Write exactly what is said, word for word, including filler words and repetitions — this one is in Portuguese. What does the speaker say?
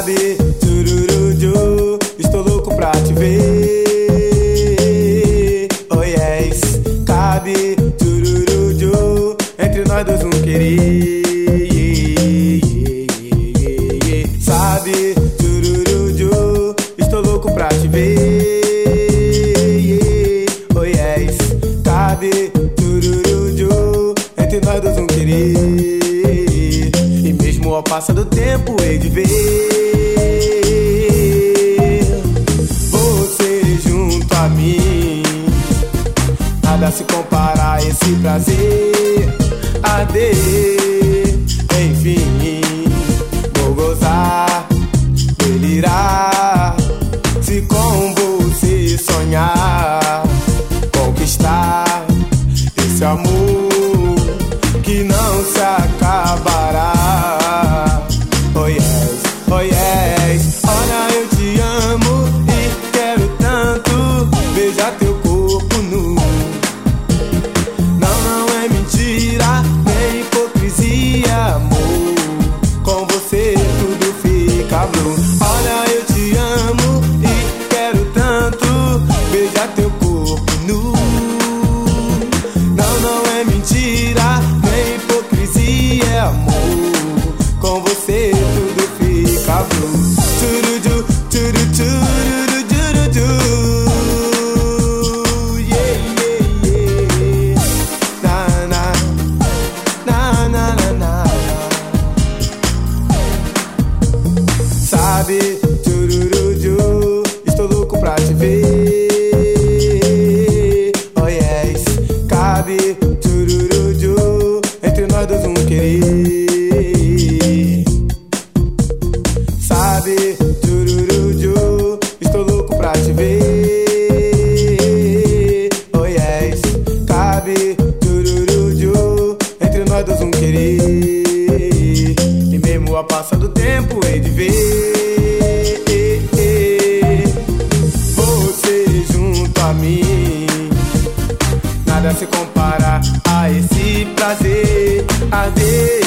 Sabe, tururuju, estou louco pra te ver. Oh yes, cabe, tururuju, entre nós dois um querer. Sabe, tururuju, estou louco pra te ver. Oh yes, cabe, tururuju, entre nós dois um querer. E mesmo ao passar do tempo hei de ver você junto a mim. Nada se compara a esse prazer. Adeus, enfim, vou gozar, delirar, se com você sonhar, conquistar esse amor que não se acabará. Oh yes, oh yes, olha eu te amo e quero tanto beijar teu corpo nu. Não, não é mentira, nem hipocrisia, amor, com você tudo fica blue. Olha eu te amo e quero tanto beijar teu corpo nu. Não, não é mentira, nem hipocrisia, amor, com você tudo fica blue. Turuju, turu, turu, turuju. Yeah, yeah, yeah. Na, na, na, na, na, na. Sabe, tururuju, estou louco pra te ver. Oh yes, cabe, tururuju, entre nós dois um querer. Sabe, tururuju, estou louco pra te ver. Oh yes, cabe, tururuju, entre nós dois um querer. E mesmo ao passar do tempo hei de ver você junto a mim. Nada se compara a esse prazer. Adeus.